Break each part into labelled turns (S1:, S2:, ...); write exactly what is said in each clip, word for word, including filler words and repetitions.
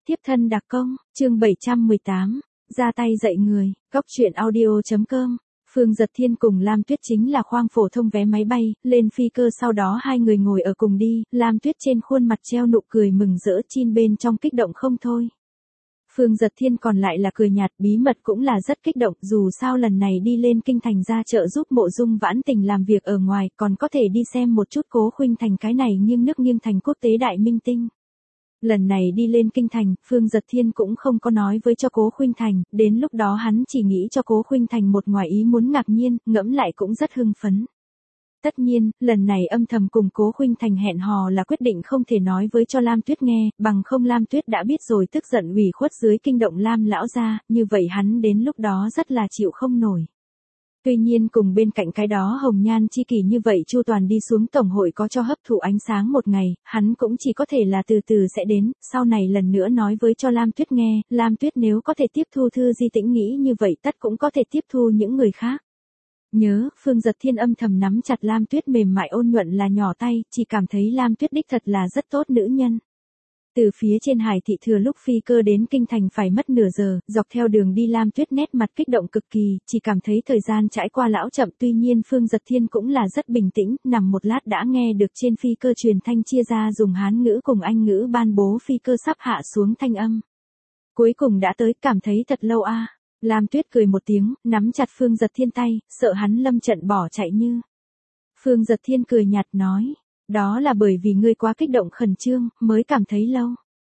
S1: Tiếp thân đặc công, chương bảy trăm mười tám, ra tay dạy người, góc truyện audio.com. Phương Dật Thiên cùng Lam Tuyết chính là khoang phổ thông vé máy bay, lên phi cơ sau đó hai người ngồi ở cùng đi, Lam Tuyết trên khuôn mặt treo nụ cười mừng rỡ, chin bên trong kích động không thôi. Phương Dật Thiên còn lại là cười nhạt, bí mật cũng là rất kích động, dù sao lần này đi lên kinh thành ra trợ giúp Mộ Dung Vãn Tình làm việc ở ngoài, còn có thể đi xem một chút Cố Khuynh Thành cái này nghiêng nước nghiêng thành quốc tế đại minh tinh. Lần này đi lên kinh thành, Phương Dật Thiên cũng không có nói với cho Cố Khuynh Thành, đến lúc đó hắn chỉ nghĩ cho Cố Khuynh Thành một ngoài ý muốn ngạc nhiên, ngẫm lại cũng rất hưng phấn. Tất nhiên, lần này âm thầm cùng Cố Khuynh Thành hẹn hò là quyết định không thể nói với cho Lam Tuyết nghe, bằng không Lam Tuyết đã biết rồi tức giận ủy khuất dưới kinh động Lam lão gia, như vậy hắn đến lúc đó rất là chịu không nổi. Tuy nhiên cùng bên cạnh cái đó hồng nhan chi kỷ như vậy chu toàn đi xuống tổng hội có cho hấp thụ ánh sáng một ngày, hắn cũng chỉ có thể là từ từ sẽ đến, sau này lần nữa nói với cho Lam Tuyết nghe, Lam Tuyết nếu có thể tiếp thu Thư Di Tĩnh nghĩ như vậy tất cũng có thể tiếp thu những người khác. Nhớ, Phương Dật Thiên âm thầm nắm chặt Lam Tuyết mềm mại ôn nhuận là nhỏ tay, chỉ cảm thấy Lam Tuyết đích thật là rất tốt nữ nhân. Từ phía trên Hải thị thừa lúc phi cơ đến kinh thành phải mất nửa giờ, dọc theo đường đi Lam Tuyết nét mặt kích động cực kỳ, chỉ cảm thấy thời gian trải qua lão chậm, tuy nhiên Phương Dật Thiên cũng là rất bình tĩnh, nằm một lát đã nghe được trên phi cơ truyền thanh chia ra dùng Hán ngữ cùng Anh ngữ ban bố phi cơ sắp hạ xuống thanh âm. Cuối cùng đã tới, cảm thấy thật lâu a. À. Lam Tuyết cười một tiếng, nắm chặt Phương Dật Thiên tay, sợ hắn lâm trận bỏ chạy như. Phương Dật Thiên cười nhạt nói. Đó là bởi vì ngươi quá kích động khẩn trương, mới cảm thấy lâu.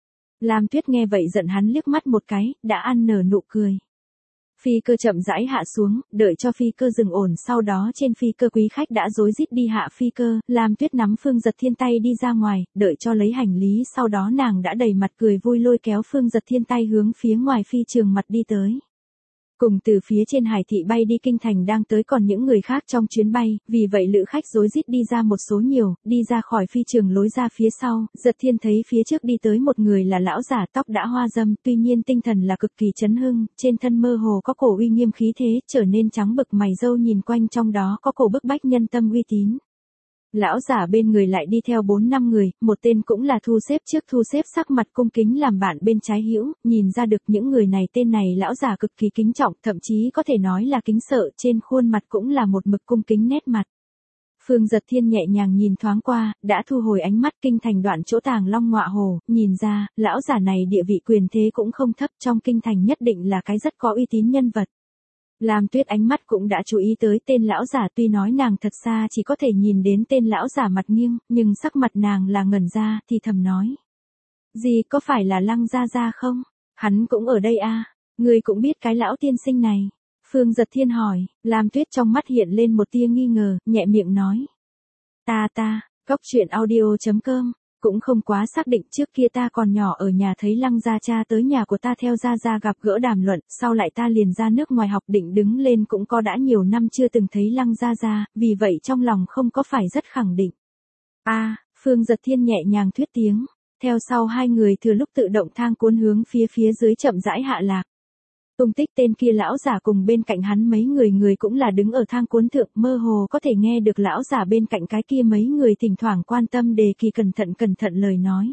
S1: Lam Tuyết nghe vậy giận hắn liếc mắt một cái, đã ăn nở nụ cười. Phi cơ chậm rãi hạ xuống, đợi cho phi cơ dừng ổn, sau đó trên phi cơ quý khách đã rối rít đi hạ phi cơ, Lam Tuyết nắm Phương Dật Thiên tay đi ra ngoài, đợi cho lấy hành lý, sau đó nàng đã đầy mặt cười vui lôi kéo Phương Dật Thiên tay hướng phía ngoài phi trường mặt đi tới. Cùng từ phía trên Hải thị bay đi kinh thành đang tới còn những người khác trong chuyến bay, vì vậy lữ khách rối rít đi ra một số nhiều, đi ra khỏi phi trường lối ra phía sau, Dật Thiên thấy phía trước đi tới một người là lão giả tóc đã hoa râm, tuy nhiên tinh thần là cực kỳ chấn hưng, trên thân mơ hồ có cổ uy nghiêm khí thế, trở nên trắng bực mày râu nhìn quanh trong đó có cổ bức bách nhân tâm uy tín. Lão giả bên người lại đi theo bốn năm người, một tên cũng là thu xếp trước thu xếp sắc mặt cung kính làm bạn bên trái hữu, nhìn ra được những người này tên này lão giả cực kỳ kính trọng, thậm chí có thể nói là kính sợ, trên khuôn mặt cũng là một mực cung kính nét mặt. Phương Dật Thiên nhẹ nhàng nhìn thoáng qua, đã thu hồi ánh mắt kinh thành đoạn chỗ tàng long ngọa hồ, nhìn ra, lão giả này địa vị quyền thế cũng không thấp trong kinh thành nhất định là cái rất có uy tín nhân vật. Lam Tuyết ánh mắt cũng đã chú ý tới tên lão giả, tuy nói nàng thật xa chỉ có thể nhìn đến tên lão giả mặt nghiêng, nhưng sắc mặt nàng là ngẩn ra, thì thầm nói. Gì có phải là Lăng Gia Gia không? Hắn cũng ở đây à? Ngươi cũng biết cái lão tiên sinh này. Phương Dật Thiên hỏi, Lam Tuyết trong mắt hiện lên một tia nghi ngờ, nhẹ miệng nói. Ta ta, góc truyện audio.com. Cũng không quá xác định, trước kia ta còn nhỏ ở nhà thấy Lăng gia cha tới nhà của ta theo gia gia gặp gỡ đàm luận, sau lại ta liền ra nước ngoài học, định đứng lên cũng có đã nhiều năm chưa từng thấy Lăng gia gia, vì vậy trong lòng không có phải rất khẳng định. A, à, Phương Dật Thiên nhẹ nhàng thuyết tiếng, theo sau hai người thừa lúc tự động thang cuốn hướng phía phía dưới chậm rãi hạ lạc. Tung tích tên kia lão giả cùng bên cạnh hắn mấy người người cũng là đứng ở thang cuốn thượng, mơ hồ có thể nghe được lão giả bên cạnh cái kia mấy người thỉnh thoảng quan tâm đề kỳ cẩn thận cẩn thận lời nói.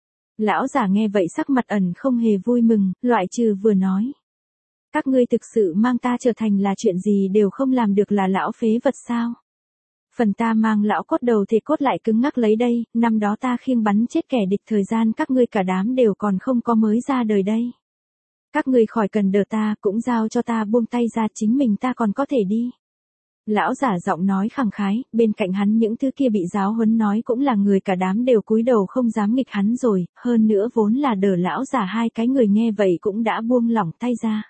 S1: Lão giả nghe vậy sắc mặt ẩn không hề vui mừng, loại trừ vừa nói. Các ngươi thực sự mang ta trở thành là chuyện gì đều không làm được là lão phế vật sao? Phần ta mang lão cốt đầu thì cốt lại cứng ngắc lấy đây, năm đó ta khiêng bắn chết kẻ địch thời gian các ngươi cả đám đều còn không có mới ra đời đây. Các ngươi khỏi cần đờ ta, cũng giao cho ta buông tay ra, chính mình ta còn có thể đi. Lão giả giọng nói khẳng khái, bên cạnh hắn những thứ kia bị giáo huấn nói cũng là người cả đám đều cúi đầu không dám nghịch hắn rồi, hơn nữa vốn là đờ lão giả hai cái người nghe vậy cũng đã buông lỏng tay ra.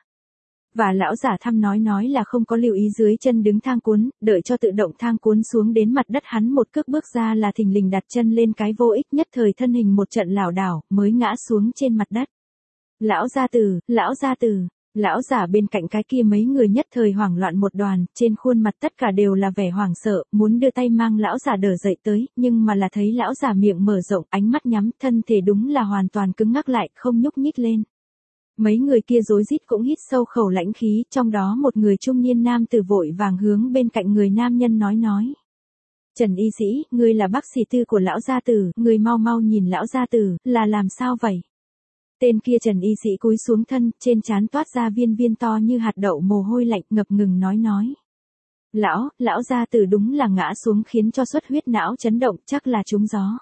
S1: Và lão giả thăm nói nói là không có lưu ý dưới chân đứng thang cuốn, đợi cho tự động thang cuốn xuống đến mặt đất hắn một cước bước ra là thình lình đặt chân lên cái vô ích, nhất thời thân hình một trận lảo đảo, mới ngã xuống trên mặt đất. Lão gia tử, lão gia tử, lão giả bên cạnh cái kia mấy người nhất thời hoảng loạn một đoàn, trên khuôn mặt tất cả đều là vẻ hoảng sợ, muốn đưa tay mang lão giả đỡ dậy tới, nhưng mà là thấy lão giả miệng mở rộng, ánh mắt nhắm, thân thể đúng là hoàn toàn cứng ngắc lại, không nhúc nhích lên. Mấy người kia rối rít cũng hít sâu khẩu lãnh khí, trong đó một người trung niên nam tử vội vàng hướng bên cạnh người nam nhân nói nói. Trần y sĩ, ngươi là bác sĩ tư của lão gia tử, ngươi mau mau nhìn lão gia tử, là làm sao vậy? Tên kia Trần y sĩ cúi xuống thân, trên trán toát ra viên viên to như hạt đậu mồ hôi lạnh, ngập ngừng nói nói. Lão, lão gia tử đúng là ngã xuống khiến cho xuất huyết não chấn động, chắc là trúng gió.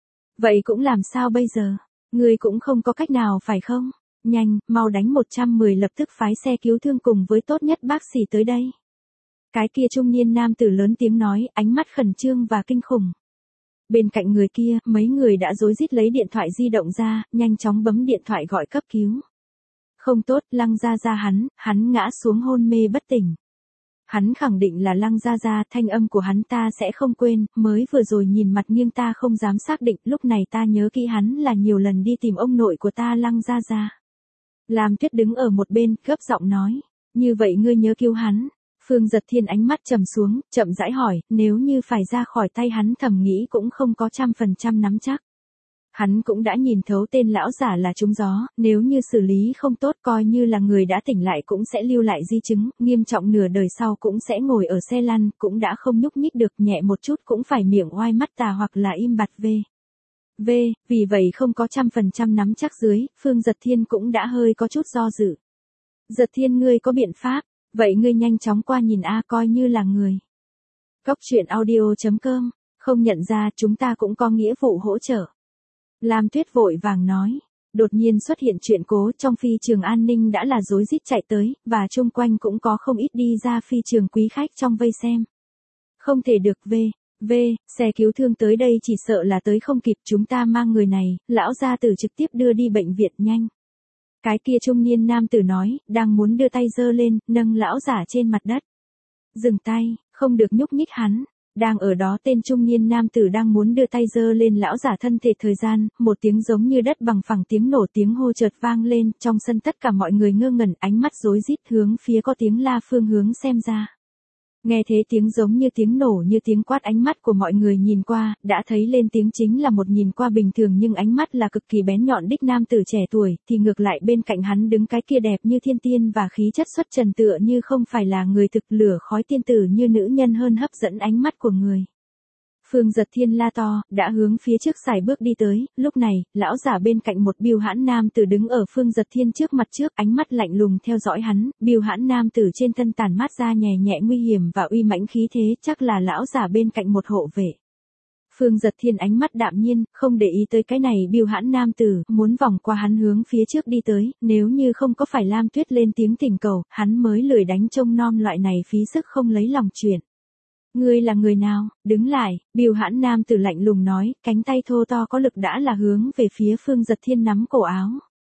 S1: Vậy cũng làm sao bây giờ? Ngươi cũng không có cách nào phải không? Nhanh, mau đánh một trăm mười lập tức phái xe cứu thương cùng với tốt nhất bác sĩ tới đây. Cái kia trung niên nam tử lớn tiếng nói, ánh mắt khẩn trương và kinh khủng. Bên cạnh người kia, mấy người đã rối rít lấy điện thoại di động ra, nhanh chóng bấm điện thoại gọi cấp cứu. Không tốt, Lăng Gia Gia hắn, hắn ngã xuống hôn mê bất tỉnh. Hắn khẳng định là Lăng Gia Gia, thanh âm của hắn ta sẽ không quên, mới vừa rồi nhìn mặt nghiêng ta không dám xác định, lúc này ta nhớ kỹ hắn là nhiều lần đi tìm ông nội của ta Lăng Gia Gia. Lam Tuyết đứng ở một bên, gấp giọng nói, như vậy ngươi nhớ cứu hắn. Phương Giật Thiên ánh mắt trầm xuống, chậm rãi hỏi, nếu như phải ra khỏi tay hắn thầm nghĩ cũng không có trăm phần trăm nắm chắc. Hắn cũng đã nhìn thấu tên lão giả là trúng gió, nếu như xử lý không tốt coi như là người đã tỉnh lại cũng sẽ lưu lại di chứng, nghiêm trọng nửa đời sau cũng sẽ ngồi ở xe lăn, cũng đã không nhúc nhích được, nhẹ một chút cũng phải miệng oai mắt tà hoặc là im bặt v. V, vì vậy không có trăm phần trăm nắm chắc dưới, Phương Giật Thiên cũng đã hơi có chút do dự. Giật Thiên ngươi có biện pháp, vậy ngươi nhanh chóng qua nhìn a coi như là người. Cóc truyện audio chấm com, không nhận ra chúng ta cũng có nghĩa vụ hỗ trợ. Lam Tuyết vội vàng nói, đột nhiên xuất hiện chuyện cố trong phi trường an ninh đã là rối rít chạy tới, và chung quanh cũng có không ít đi ra phi trường quý khách trong vây xem. Không thể được v. V, xe cứu thương tới đây chỉ sợ là tới không kịp, chúng ta mang người này, lão gia tử trực tiếp đưa đi bệnh viện nhanh. Cái kia trung niên nam tử nói, đang muốn đưa tay giơ lên, nâng lão giả trên mặt đất. Dừng tay, không được nhúc nhích hắn. Đang ở đó tên trung niên nam tử đang muốn đưa tay giơ lên lão giả thân thể thời gian, một tiếng giống như đất bằng phẳng tiếng nổ tiếng hô chợt vang lên, trong sân tất cả mọi người ngơ ngẩn ánh mắt rối rít hướng phía có tiếng la phương hướng xem ra. Nghe thế tiếng giống như tiếng nổ như tiếng quát ánh mắt của mọi người nhìn qua, đã thấy lên tiếng chính là một nhìn qua bình thường nhưng ánh mắt là cực kỳ bén nhọn đích nam tử trẻ tuổi, thì ngược lại bên cạnh hắn đứng cái kia đẹp như thiên tiên và khí chất xuất trần tựa như không phải là người thực lửa khói tiên tử như nữ nhân hơn hấp dẫn ánh mắt của người. Phương Giật Thiên la to, đã hướng phía trước xài bước đi tới, lúc này, lão giả bên cạnh một Bưu Hãn nam tử đứng ở Phương Giật Thiên trước mặt trước, ánh mắt lạnh lùng theo dõi hắn, Bưu Hãn nam tử trên thân tản mát ra nhẹ nhẹ nguy hiểm và uy mãnh khí thế, chắc là lão giả bên cạnh một hộ vệ. Phương Giật Thiên ánh mắt đạm nhiên, không để ý tới cái này Bưu Hãn nam tử, muốn vòng qua hắn hướng phía trước đi tới, nếu như không có phải Lam Tuyết lên tiếng thỉnh cầu, hắn mới lười đánh trông nom loại này phí sức không lấy lòng chuyện. Ngươi là người nào, đứng lại, Bưu Hãn nam tử lạnh lùng nói, cánh tay thô to có lực đã là hướng về phía Phương Giật Thiên nắm cổ áo.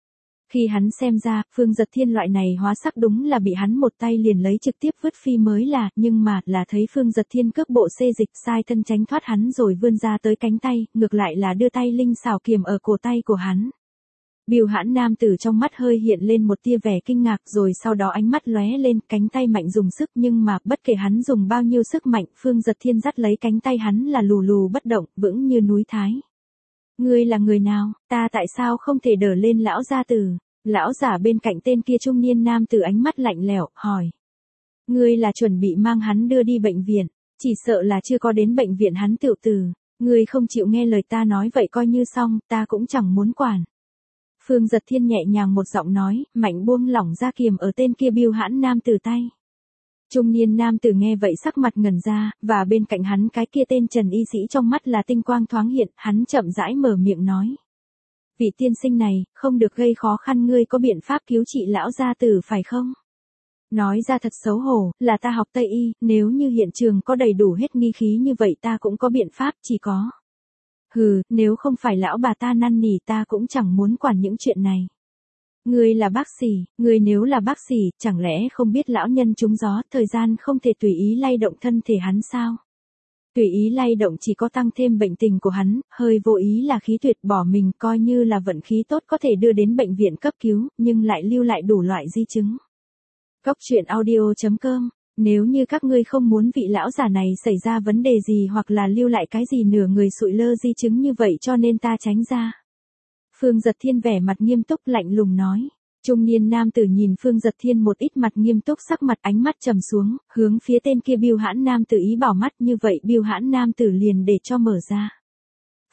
S1: Khi hắn xem ra, Phương Giật Thiên loại này hóa sắc đúng là bị hắn một tay liền lấy trực tiếp vứt phi mới là, nhưng mà, là thấy Phương Giật Thiên cước bộ xê dịch sai thân tránh thoát hắn rồi vươn ra tới cánh tay, ngược lại là đưa tay linh xảo kiềm ở cổ tay của hắn. Bưu Hãn nam tử trong mắt hơi hiện lên một tia vẻ kinh ngạc rồi sau đó ánh mắt lóe lên, cánh tay mạnh dùng sức nhưng mà bất kể hắn dùng bao nhiêu sức mạnh, Phương Giật Thiên dắt lấy cánh tay hắn là lù lù bất động, vững như núi thái. Ngươi là người nào, ta tại sao không thể đỡ lên lão gia tử? Lão giả bên cạnh tên kia trung niên nam tử ánh mắt lạnh lẽo, hỏi. Ngươi là chuẩn bị mang hắn đưa đi bệnh viện, chỉ sợ là chưa có đến bệnh viện hắn tự tử. Ngươi không chịu nghe lời ta nói vậy coi như xong, ta cũng chẳng muốn quản. Phương Giật Thiên nhẹ nhàng một giọng nói, mạnh buông lỏng ra kiềm ở tên kia Bưu Hãn nam tử tay. Trung niên nam tử nghe vậy sắc mặt ngẩn ra, và bên cạnh hắn cái kia tên Trần y sĩ trong mắt là tinh quang thoáng hiện, hắn chậm rãi mở miệng nói. Vị tiên sinh này, không được gây khó khăn ngươi có biện pháp cứu trị lão gia tử phải không? Nói ra thật xấu hổ, là ta học Tây Y, nếu như hiện trường có đầy đủ hết nghi khí như vậy ta cũng có biện pháp, chỉ có. Hừ, nếu không phải lão bà ta năn nỉ ta cũng chẳng muốn quản những chuyện này. Ngươi là bác sĩ, ngươi nếu là bác sĩ, chẳng lẽ không biết lão nhân trúng gió, thời gian không thể tùy ý lay động thân thể hắn sao? Tùy ý lay động chỉ có tăng thêm bệnh tình của hắn, hơi vô ý là khí tuyệt bỏ mình coi như là vận khí tốt có thể đưa đến bệnh viện cấp cứu, nhưng lại lưu lại đủ loại di chứng. Cóc truyện audio chấm com, nếu như các ngươi không muốn vị lão già này xảy ra vấn đề gì hoặc là lưu lại cái gì nửa người sụi lơ di chứng như vậy cho nên ta tránh ra. Phương Giật Thiên vẻ mặt nghiêm túc lạnh lùng nói. Trung niên nam tử nhìn Phương Giật Thiên một ít mặt nghiêm túc sắc mặt ánh mắt trầm xuống, hướng phía tên kia Bưu Hãn nam tử ý bảo mắt như vậy Bưu Hãn nam tử liền để cho mở ra.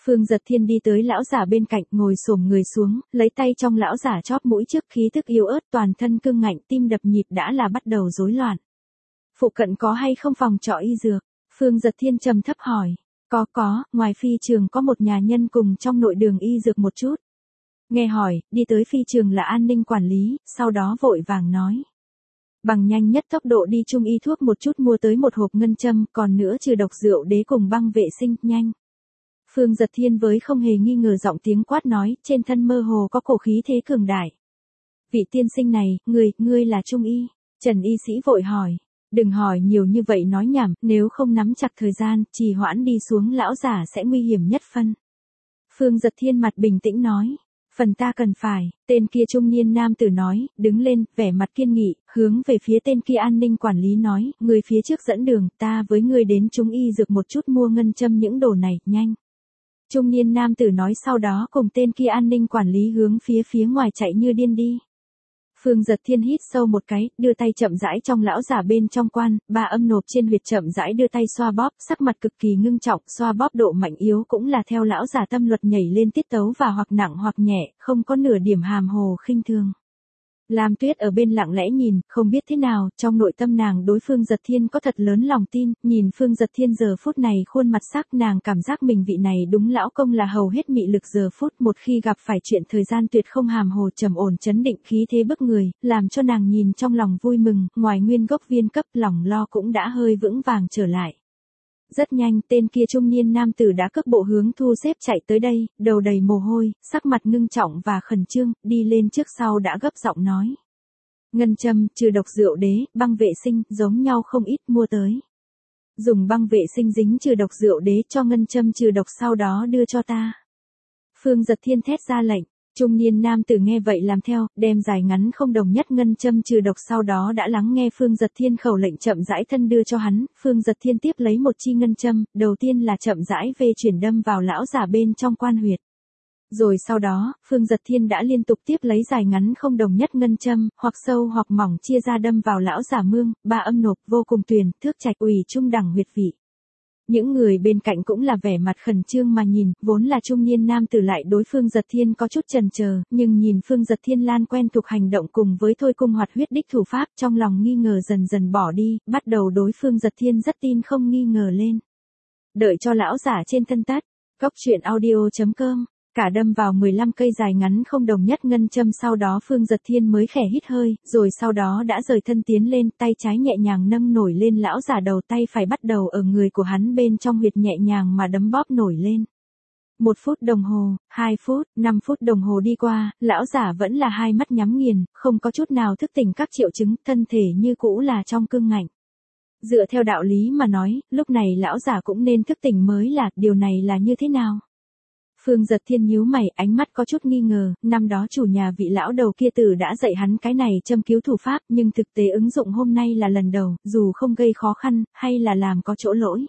S1: Phương Giật Thiên đi tới lão giả bên cạnh, ngồi xổm người xuống, lấy tay trong lão giả chóp mũi trước, khí tức yếu ớt, toàn thân cương ngạnh, tim đập nhịp đã là bắt đầu rối loạn. Phụ cận có hay không phòng trọ y dược? Phương Giật Thiên trầm thấp hỏi. Có có, ngoài phi trường có một nhà nhân cùng trong nội đường y dược một chút. Nghe hỏi, đi tới phi trường là an ninh quản lý, sau đó vội vàng nói. Bằng nhanh nhất tốc độ đi trung y thuốc một chút mua tới một hộp ngân châm, còn nữa trừ độc rượu đế cùng băng vệ sinh, nhanh. Phương Giật Thiên với không hề nghi ngờ giọng tiếng quát nói, trên thân mơ hồ có cổ khí thế cường đại. Vị tiên sinh này, người, ngươi là trung y. Trần y sĩ vội hỏi. Đừng hỏi nhiều như vậy nói nhảm, nếu không nắm chặt thời gian, trì hoãn đi xuống lão giả sẽ nguy hiểm nhất phân. Phương Giật Thiên mặt bình tĩnh nói. Phần ta cần phải, tên kia trung niên nam tử nói, đứng lên, vẻ mặt kiên nghị, hướng về phía tên kia an ninh quản lý nói, người phía trước dẫn đường, ta với người đến trung y dược một chút mua ngân châm những đồ này, nhanh. Trung niên nam tử nói sau đó cùng tên kia an ninh quản lý hướng phía phía ngoài chạy như điên đi. Phương Giật Thiên hít sâu một cái, đưa tay chậm rãi trong lão giả bên trong quan, ba âm nộp trên huyệt chậm rãi đưa tay xoa bóp, sắc mặt cực kỳ ngưng trọng, xoa bóp độ mạnh yếu cũng là theo lão giả tâm luật nhảy lên tiết tấu và hoặc nặng hoặc nhẹ, không có nửa điểm hàm hồ khinh thường. Lam Tuyết ở bên lặng lẽ nhìn, không biết thế nào, trong nội tâm nàng đối Phương Giật Thiên có thật lớn lòng tin, nhìn Phương Giật Thiên giờ phút này khuôn mặt sắc, nàng cảm giác mình vị này đúng lão công là hầu hết mị lực giờ phút, một khi gặp phải chuyện thời gian tuyệt không hàm hồ, trầm ổn chấn định, khí thế bức người, làm cho nàng nhìn trong lòng vui mừng, ngoài nguyên gốc viên cấp, lòng lo cũng đã hơi vững vàng trở lại. Rất nhanh, tên kia trung niên nam tử đã cước bộ hướng thu xếp chạy tới đây, đầu đầy mồ hôi, sắc mặt ngưng trọng và khẩn trương, đi lên trước sau đã gấp giọng nói. Ngân châm, trừ độc rượu đế, băng vệ sinh, giống nhau không ít, mua tới. Dùng băng vệ sinh dính trừ độc rượu đế cho ngân châm trừ độc sau đó đưa cho ta. Phương Giật Thiên thét ra lệnh. Trung niên nam tử nghe vậy làm theo, đem dài ngắn không đồng nhất ngân châm trừ độc sau đó đã lắng nghe Phương Giật Thiên khẩu lệnh chậm rãi thân đưa cho hắn, Phương Giật Thiên tiếp lấy một chi ngân châm, đầu tiên là chậm rãi về chuyển đâm vào lão giả bên trong quan huyệt. Rồi sau đó, Phương Giật Thiên đã liên tục tiếp lấy dài ngắn không đồng nhất ngân châm, hoặc sâu hoặc mỏng chia ra đâm vào lão giả mương, ba âm nộp, vô cùng tuyền, thước trạch, ủy trung đẳng huyệt vị. Những người bên cạnh cũng là vẻ mặt khẩn trương mà nhìn, vốn là trung niên nam tử lại đối Phương Giật Thiên có chút chần chờ, nhưng nhìn Phương Giật Thiên lan quen thuộc hành động cùng với thôi cung hoạt huyết đích thủ pháp, trong lòng nghi ngờ dần dần bỏ đi, bắt đầu đối Phương Giật Thiên rất tin không nghi ngờ lên. Đợi cho lão giả trên thân tắt, góc truyện audio chấm com, cả đâm vào mười lăm cây dài ngắn không đồng nhất ngân châm, sau đó Phương Giật Thiên mới khẽ hít hơi, rồi sau đó đã rời thân tiến lên, tay trái nhẹ nhàng nâng nổi lên lão giả, đầu tay phải bắt đầu ở người của hắn bên trong huyệt nhẹ nhàng mà đấm bóp nổi lên. Một phút đồng hồ, hai phút, năm phút đồng hồ đi qua, lão giả vẫn là hai mắt nhắm nghiền, không có chút nào thức tỉnh các triệu chứng, thân thể như cũ là trong cương ngạnh. Dựa theo đạo lý mà nói, lúc này lão giả cũng nên thức tỉnh mới là, điều này là như thế nào? Phương Giật Thiên nhíu mày, ánh mắt có chút nghi ngờ, năm đó chủ nhà vị lão đầu kia tử đã dạy hắn cái này châm cứu thủ pháp, nhưng thực tế ứng dụng hôm nay là lần đầu, dù không gây khó khăn, hay là làm có chỗ lỗi.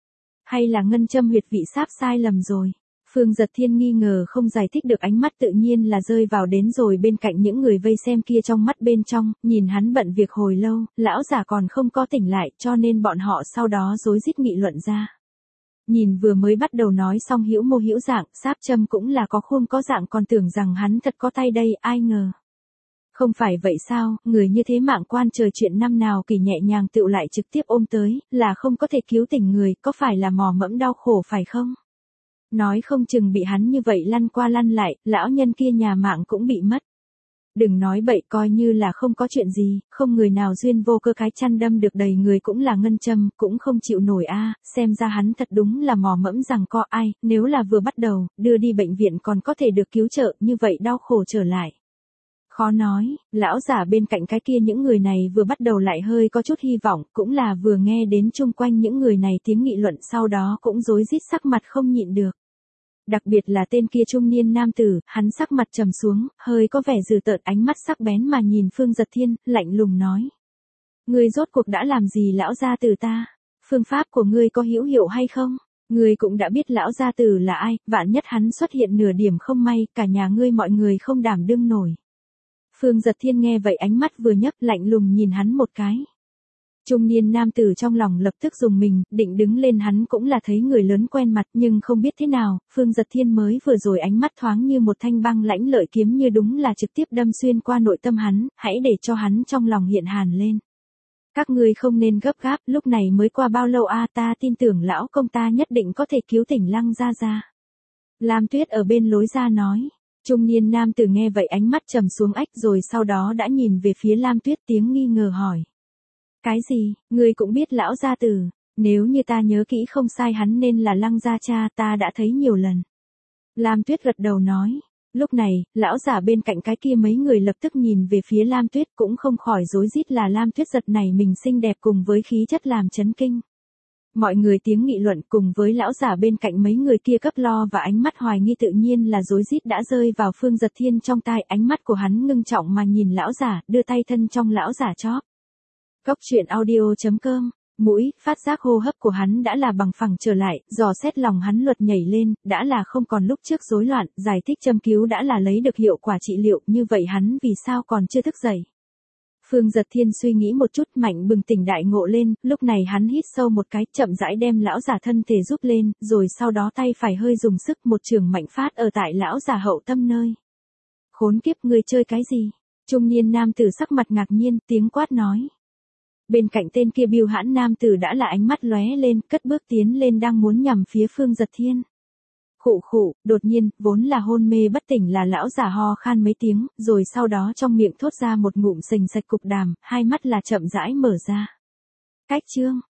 S1: Hay là ngân châm huyệt vị sáp sai lầm rồi. Phương Giật Thiên nghi ngờ không giải thích được, ánh mắt tự nhiên là rơi vào đến rồi bên cạnh những người vây xem kia trong mắt bên trong, nhìn hắn bận việc hồi lâu, lão giả còn không có tỉnh lại, cho nên bọn họ sau đó rối rít nghị luận ra. Nhìn vừa mới bắt đầu nói xong hữu mô hữu dạng, sáp châm cũng là có khuôn có dạng, còn tưởng rằng hắn thật có tay đây, ai ngờ. Không phải vậy sao, người như thế mạng quan trời chuyện năm nào kỳ nhẹ nhàng tựu lại trực tiếp ôm tới, là không có thể cứu tỉnh người, có phải là mò mẫm đau khổ phải không? Nói không chừng bị hắn như vậy lăn qua lăn lại, lão nhân kia nhà mạng cũng bị mất. Đừng nói bậy, coi như là không có chuyện gì, không người nào duyên vô cơ cái chăn đâm được đầy người cũng là ngân châm, cũng không chịu nổi a, xem ra hắn thật đúng là mò mẫm rằng co ai, nếu là vừa bắt đầu, đưa đi bệnh viện còn có thể được cứu trợ, như vậy đau khổ trở lại. Khó nói, lão giả bên cạnh cái kia những người này vừa bắt đầu lại hơi có chút hy vọng, cũng là vừa nghe đến chung quanh những người này tiếng nghị luận sau đó cũng rối rít sắc mặt không nhịn được. Đặc biệt là tên kia trung niên nam tử, hắn sắc mặt trầm xuống, hơi có vẻ dữ tợn, ánh mắt sắc bén mà nhìn Phương Giật Thiên, lạnh lùng nói. Ngươi rốt cuộc đã làm gì lão gia tử ta? Phương pháp của ngươi có hữu hiệu hay không? Ngươi cũng đã biết lão gia tử là ai, vạn nhất hắn xuất hiện nửa điểm không may, cả nhà ngươi mọi người không đảm đương nổi. Phương Giật Thiên nghe vậy ánh mắt vừa nhấp, lạnh lùng nhìn hắn một cái. Trung niên nam tử trong lòng lập tức dùng mình, định đứng lên hắn cũng là thấy người lớn quen mặt nhưng không biết thế nào, Phương Giật Thiên mới vừa rồi ánh mắt thoáng như một thanh băng lãnh lợi kiếm như đúng là trực tiếp đâm xuyên qua nội tâm hắn, hãy để cho hắn trong lòng hiện hàn lên. Các ngươi không nên gấp gáp, lúc này mới qua bao lâu a ta tin tưởng lão công ta nhất định có thể cứu tỉnh Lăng Gia Gia. Lam Tuyết ở bên lối ra nói. Trung niên nam tử nghe vậy ánh mắt trầm xuống ách rồi sau đó đã nhìn về phía Lam Tuyết tiếng nghi ngờ hỏi. Cái gì, ngươi cũng biết lão gia tử, nếu như ta nhớ kỹ không sai hắn nên là Lăng Gia cha ta đã thấy nhiều lần. Lam Tuyết gật đầu nói. Lúc này, lão giả bên cạnh cái kia mấy người lập tức nhìn về phía Lam Tuyết cũng không khỏi rối rít là Lam Tuyết giật này mình xinh đẹp cùng với khí chất làm chấn kinh. Mọi người tiếng nghị luận cùng với lão giả bên cạnh mấy người kia cấp lo và ánh mắt hoài nghi tự nhiên là rối rít đã rơi vào Phương Giật Thiên trong tai, ánh mắt của hắn ngưng trọng mà nhìn lão giả, đưa tay thân trong lão giả chóp. Góc truyện audio chấm com, mũi, phát giác hô hấp của hắn đã là bằng phẳng trở lại, dò xét lòng hắn luật nhảy lên, đã là không còn lúc trước rối loạn, giải thích châm cứu đã là lấy được hiệu quả trị liệu, như vậy hắn vì sao còn chưa thức dậy. Phương Giật Thiên suy nghĩ một chút mạnh bừng tỉnh đại ngộ lên, lúc này hắn hít sâu một cái, chậm rãi đem lão giả thân thể giúp lên, rồi sau đó tay phải hơi dùng sức một trường mạnh phát ở tại lão giả hậu tâm nơi. Khốn kiếp ngươi chơi cái gì? Trung niên nam tử sắc mặt ngạc nhiên, tiếng quát nói. Bên cạnh tên kia biêu hãn nam tử đã là ánh mắt lóe lên, cất bước tiến lên đang muốn nhằm phía Phương Giật Thiên. Khụ khụ, đột nhiên, vốn là hôn mê bất tỉnh là lão giả ho khan mấy tiếng, rồi sau đó trong miệng thốt ra một ngụm sình sạch cục đàm, hai mắt là chậm rãi mở ra. Cách chương,